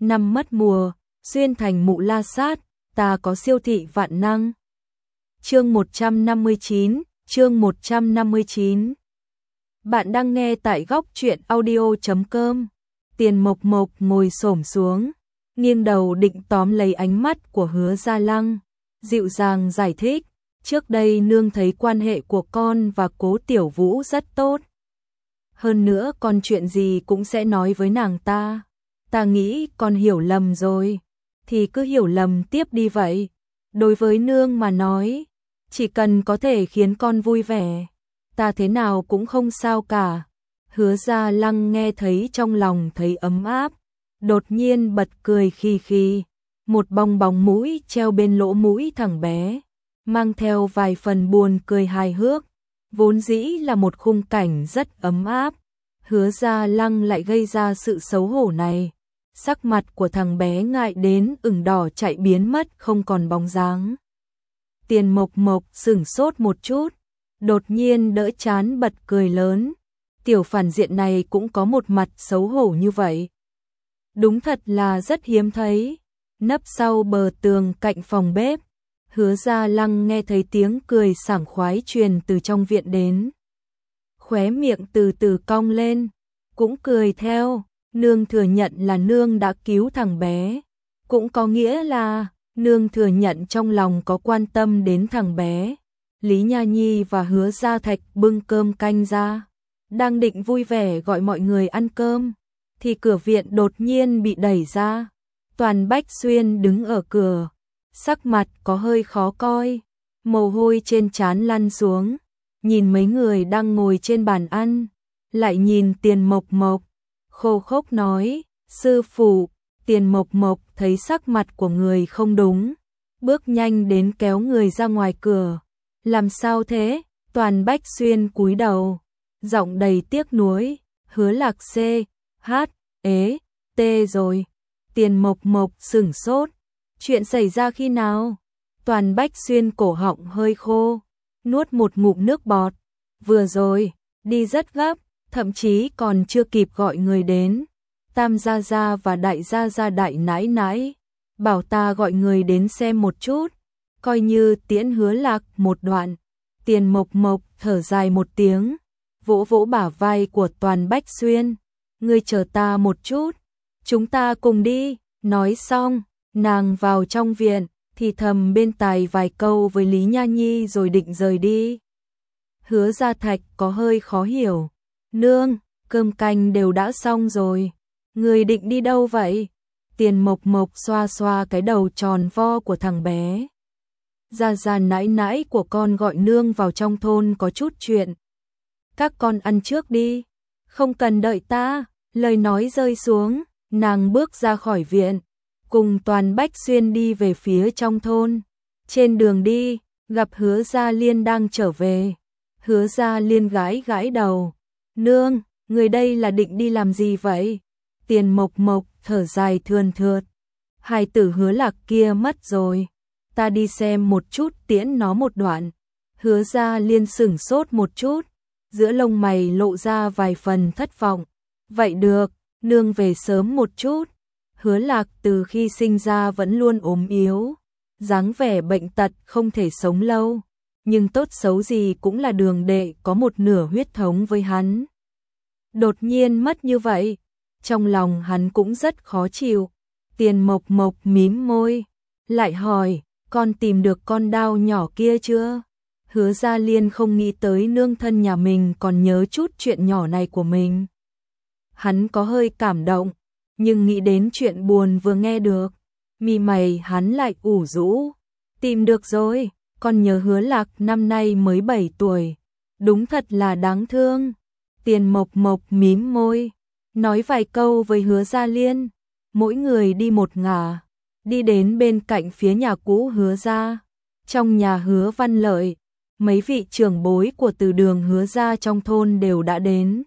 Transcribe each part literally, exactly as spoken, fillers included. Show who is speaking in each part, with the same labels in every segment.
Speaker 1: năm mất mùa, xuyên thành Mụ La Sát, ta có siêu thị vạn năng. Chương một trăm năm mươi chín, chương một trăm năm mươi chín. Bạn đang nghe tại góc truyện audio chấm com. Tiền Mộc Mộc ngồi xổm xuống, nghiêng đầu định tóm lấy ánh mắt của Hứa Gia Lăng, dịu dàng giải thích, trước đây nương thấy quan hệ của con và Cố Tiểu Vũ rất tốt. Hơn nữa con chuyện gì cũng sẽ nói với nàng ta. Ta nghĩ con hiểu lầm rồi, thì cứ hiểu lầm tiếp đi vậy. Đối với nương mà nói, chỉ cần có thể khiến con vui vẻ, ta thế nào cũng không sao cả. Hứa Gia Lăng nghe thấy trong lòng thấy ấm áp, đột nhiên bật cười khì khì, một bong bóng mũi treo bên lỗ mũi thằng bé, mang theo vài phần buồn cười hài hước, vốn dĩ là một khung cảnh rất ấm áp. Hứa Gia Lăng lại gây ra sự xấu hổ này, sắc mặt của thằng bé ngại đến ửng đỏ chạy biến mất không còn bóng dáng. Tiền Mộc Mộc sửng sốt một chút, đột nhiên đỡ chán bật cười lớn, tiểu phản diện này cũng có một mặt xấu hổ như vậy. Đúng thật là rất hiếm thấy. Nấp sau bờ tường cạnh phòng bếp, Hứa Gia Lăng nghe thấy tiếng cười sảng khoái truyền từ trong viện đến. Khóe miệng từ từ cong lên, cũng cười theo, nương thừa nhận là nương đã cứu thằng bé, cũng có nghĩa là nương thừa nhận trong lòng có quan tâm đến thằng bé. Lý Nha Nhi và Hứa Gia Thạch bưng cơm canh ra, đang định vui vẻ gọi mọi người ăn cơm, thì cửa viện đột nhiên bị đẩy ra. Toàn Bách Xuyên đứng ở cửa, sắc mặt có hơi khó coi, mồ hôi trên trán lăn xuống, nhìn mấy người đang ngồi trên bàn ăn, lại nhìn Tiền Mộc Mộc, khô khốc nói, sư phụ. Tiền Mộc Mộc thấy sắc mặt của người không đúng, bước nhanh đến kéo người ra ngoài cửa. Làm sao thế? Toàn Bách Xuyên cúi đầu, giọng đầy tiếc nuối, Hứa Lạc C, hát, ế, tê rồi. Tiền Mộc Mộc sửng sốt, chuyện xảy ra khi nào? Toàn Bách Xuyên cổ họng hơi khô, nuốt một ngụm nước bọt, vừa rồi, đi rất gấp, thậm chí còn chưa kịp gọi người đến. Tam gia gia và đại gia gia đại nãi nãi bảo ta gọi người đến xem một chút, coi như tiễn Hứa Lạc một đoạn. Tiền Mộc Mộc thở dài một tiếng, vỗ vỗ bả vai của Toàn Bách Xuyên, ngươi chờ ta một chút, chúng ta cùng đi. Nói xong, nàng vào trong viện, thì thầm bên tai vài câu với Lý Nha Nhi rồi định rời đi. Hứa Gia Thạch có hơi khó hiểu, nương, cơm canh đều đã xong rồi, người định đi đâu vậy? Tiền Mộc Mộc xoa xoa cái đầu tròn vo của thằng bé. Gia gia nãi nãi của con gọi nương vào trong thôn có chút chuyện. Các con ăn trước đi, không cần đợi ta. Lời nói rơi xuống, nàng bước ra khỏi viện, cùng Toàn Bách Xuyên đi về phía trong thôn. Trên đường đi, gặp Hứa Gia Liên đang trở về. Hứa Gia Liên gãi gãi đầu, nương, người đây là định đi làm gì vậy? Tiền Mộc Mộc thở dài thườn thượt, hài tử Hứa Lạc kia mất rồi, ta đi xem một chút tiễn nó một đoạn. Hứa Gia Liên sửng sốt một chút, giữa lông mày lộ ra vài phần thất vọng. Vậy được, nương về sớm một chút. Hứa Lạc từ khi sinh ra vẫn luôn ốm yếu, dáng vẻ bệnh tật không thể sống lâu, nhưng tốt xấu gì cũng là đường đệ có một nửa huyết thống với hắn. Đột nhiên mất như vậy, trong lòng hắn cũng rất khó chịu. Tiền Mộc Mộc mím môi, lại hỏi, con tìm được con dao nhỏ kia chưa? Hứa Gia Liên không nghĩ tới nương thân nhà mình còn nhớ chút chuyện nhỏ này của mình. Hắn có hơi cảm động, nhưng nghĩ đến chuyện buồn vừa nghe được, mi mày hắn lại ủ rũ. Tìm được rồi, con nhớ Hứa Lạc năm nay mới bảy tuổi, đúng thật là đáng thương. Tiền Mộc Mộc mím môi, nói vài câu với Hứa Gia Liên, mỗi người đi một ngả, đi đến bên cạnh phía nhà cũ Hứa Gia. Trong nhà Hứa Văn Lợi, mấy vị trưởng bối của từ đường Hứa Gia trong thôn đều đã đến.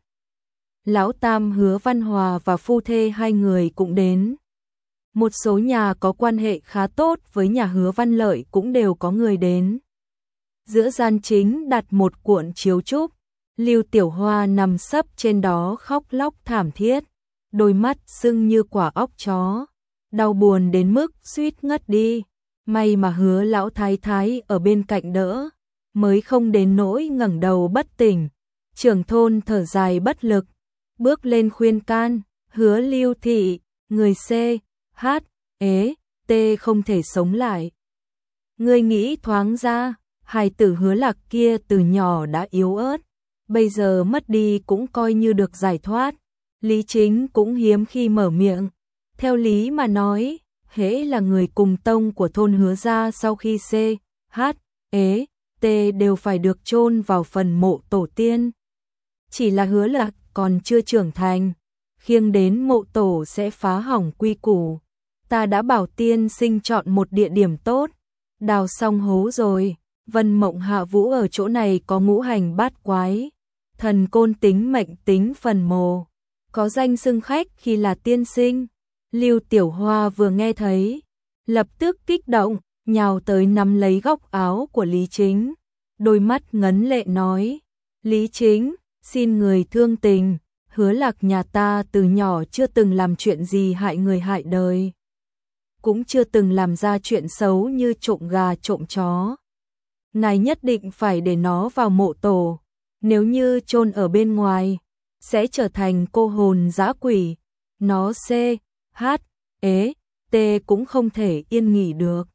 Speaker 1: Lão Tam Hứa Văn Hòa và phu thê hai người cũng đến. Một số nhà có quan hệ khá tốt với nhà Hứa Văn Lợi cũng đều có người đến. Giữa gian chính đặt một cuộn chiếu trúc, Lưu Tiểu Hoa nằm sấp trên đó khóc lóc thảm thiết, đôi mắt sưng như quả óc chó, đau buồn đến mức suýt ngất đi. May mà Hứa lão thái thái ở bên cạnh đỡ, mới không đến nỗi ngẩng đầu bất tỉnh. Trưởng thôn thở dài bất lực, bước lên khuyên can, Hứa Lưu thị, người C, H, ế, T không thể sống lại. Ngươi nghĩ thoáng ra, hài tử Hứa Lạc kia từ nhỏ đã yếu ớt, bây giờ mất đi cũng coi như được giải thoát. Lý Chính cũng hiếm khi mở miệng. Theo lý mà nói, hễ là người cùng tông của thôn Hứa gia sau khi C, H, ế, T đều phải được chôn vào phần mộ tổ tiên. Chỉ là Hứa Lạc còn chưa trưởng thành, khiêng đến mộ tổ sẽ phá hỏng quy củ. Ta đã bảo tiên sinh chọn một địa điểm tốt, đào xong hố rồi. Vân Mộng Hạ Vũ ở chỗ này có ngũ hành bát quái, thần côn tính mệnh tính phần mồ, có danh xưng khách khi là tiên sinh. Lưu Tiểu Hoa vừa nghe thấy, lập tức kích động, nhào tới nắm lấy góc áo của Lý Chính, đôi mắt ngấn lệ nói: Lý Chính, xin người thương tình, Hứa Lạc nhà ta từ nhỏ chưa từng làm chuyện gì hại người hại đời, cũng chưa từng làm ra chuyện xấu như trộm gà trộm chó. Ngài nhất định phải để nó vào mộ tổ, nếu như chôn ở bên ngoài, sẽ trở thành cô hồn dã quỷ. Nó C, H, ế, T cũng không thể yên nghỉ được.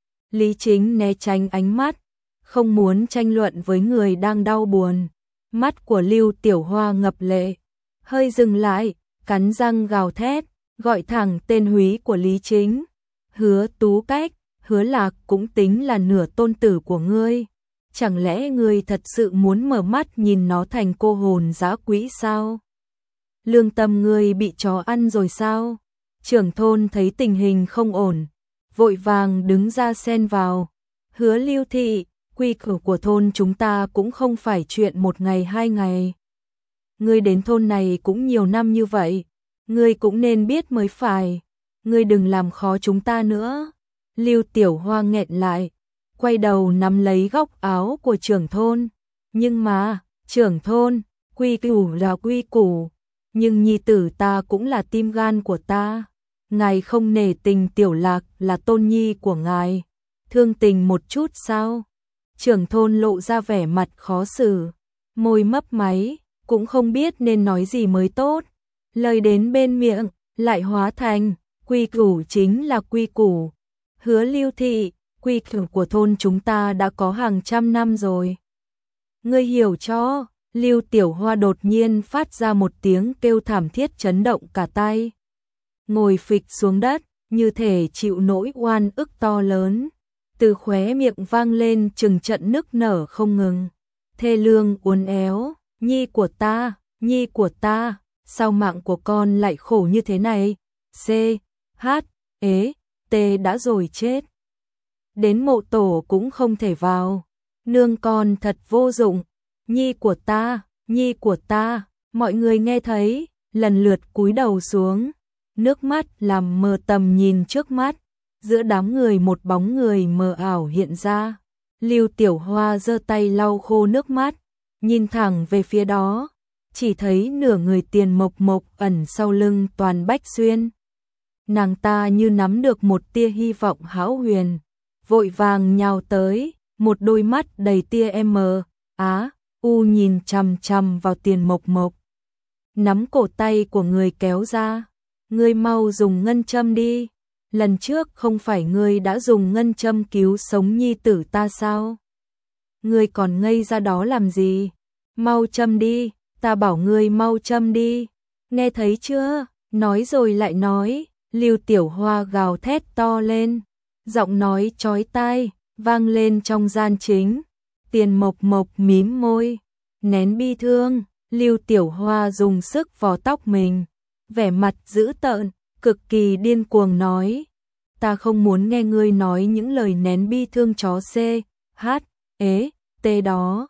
Speaker 1: Lý Chính né tránh ánh mắt, không muốn tranh luận với người đang đau buồn. Mắt của Lưu Tiểu Hoa ngập lệ, hơi dừng lại, cắn răng gào thét, gọi thẳng tên húy của Lý Chính. Hứa Tú Cách, Hứa Lạc cũng tính là nửa tôn tử của ngươi. Chẳng lẽ ngươi thật sự muốn mở mắt nhìn nó thành cô hồn dã quỷ sao? Lương tâm ngươi bị chó ăn rồi sao? Trưởng thôn thấy tình hình không ổn, vội vàng đứng ra xen vào. Hứa Lưu thị, quy củ của thôn chúng ta cũng không phải chuyện một ngày hai ngày. Ngươi đến thôn này cũng nhiều năm như vậy, ngươi cũng nên biết mới phải. Ngươi đừng làm khó chúng ta nữa. Lưu Tiểu Hoa nghẹn lại, quay đầu nắm lấy góc áo của trưởng thôn. Nhưng mà, trưởng thôn, quy củ là quy củ, nhưng nhi tử ta cũng là tim gan của ta. Ngài không nể tình Tiểu Lạc là tôn nhi của ngài, thương tình một chút sao? Trưởng thôn lộ ra vẻ mặt khó xử, môi mấp máy, cũng không biết nên nói gì mới tốt. Lời đến bên miệng, lại hóa thành, quy củ chính là quy củ. Hứa Lưu thị, quy củ của thôn chúng ta đã có hàng trăm năm rồi. Ngươi hiểu cho. Lưu Tiểu Hoa đột nhiên phát ra một tiếng kêu thảm thiết chấn động cả tai. Ngồi phịch xuống đất, như thể chịu nỗi oan ức to lớn. Từ khóe miệng vang lên từng trận nức nở không ngừng. Thê lương uốn éo, nhi của ta, nhi của ta, sao mạng của con lại khổ như thế này? C, H, ế, T đã rồi chết. Đến mộ tổ cũng không thể vào. Nương con thật vô dụng. Nhi của ta, nhi của ta, mọi người nghe thấy, lần lượt cúi đầu xuống. Nước mắt làm mờ tầm nhìn trước mắt. Giữa đám người một bóng người mờ ảo hiện ra. Lưu Tiểu Hoa giơ tay lau khô nước mắt, nhìn thẳng về phía đó, chỉ thấy nửa người Tiền Mộc Mộc ẩn sau lưng Toàn Bách Xuyên. Nàng ta như nắm được một tia hy vọng hão huyền, vội vàng nhào tới, một đôi mắt đầy tia M, Á, U nhìn chằm chằm vào Tiền Mộc Mộc. Nắm cổ tay của người kéo ra, ngươi mau dùng ngân châm đi. Lần trước không phải ngươi đã dùng ngân châm cứu sống nhi tử ta sao? Ngươi còn ngây ra đó làm gì? Mau châm đi, ta bảo ngươi mau châm đi. Nghe thấy chưa? Nói rồi lại nói. Lưu Tiểu Hoa gào thét to lên, giọng nói chói tai vang lên trong gian chính. Tiền Mộc Mộc mím môi, nén bi thương. Lưu Tiểu Hoa dùng sức vò tóc mình, vẻ mặt dữ tợn, cực kỳ điên cuồng nói: ta không muốn nghe ngươi nói những lời nén bi thương chó C, H, ế, T đó.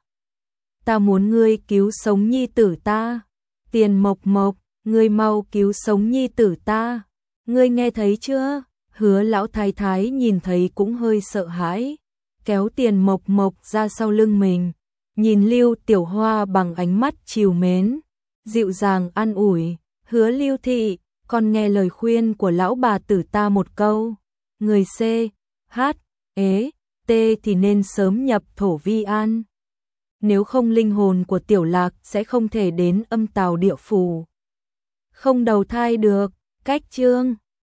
Speaker 1: Ta muốn ngươi cứu sống nhi tử ta. Tiền Mộc Mộc, ngươi mau cứu sống nhi tử ta. Ngươi nghe thấy chưa? Hứa lão thái thái nhìn thấy cũng hơi sợ hãi, kéo Tiền Mộc Mộc ra sau lưng mình, nhìn Lưu Tiểu Hoa bằng ánh mắt trìu mến, dịu dàng an ủi. Hứa Lưu thị, Con nghe lời khuyên của lão bà tử ta một câu, người C, H, ế, T thì nên sớm nhập thổ vi an. Nếu không linh hồn của Tiểu Lạc sẽ không thể đến âm tào địa phủ. Không đầu thai được, cách chương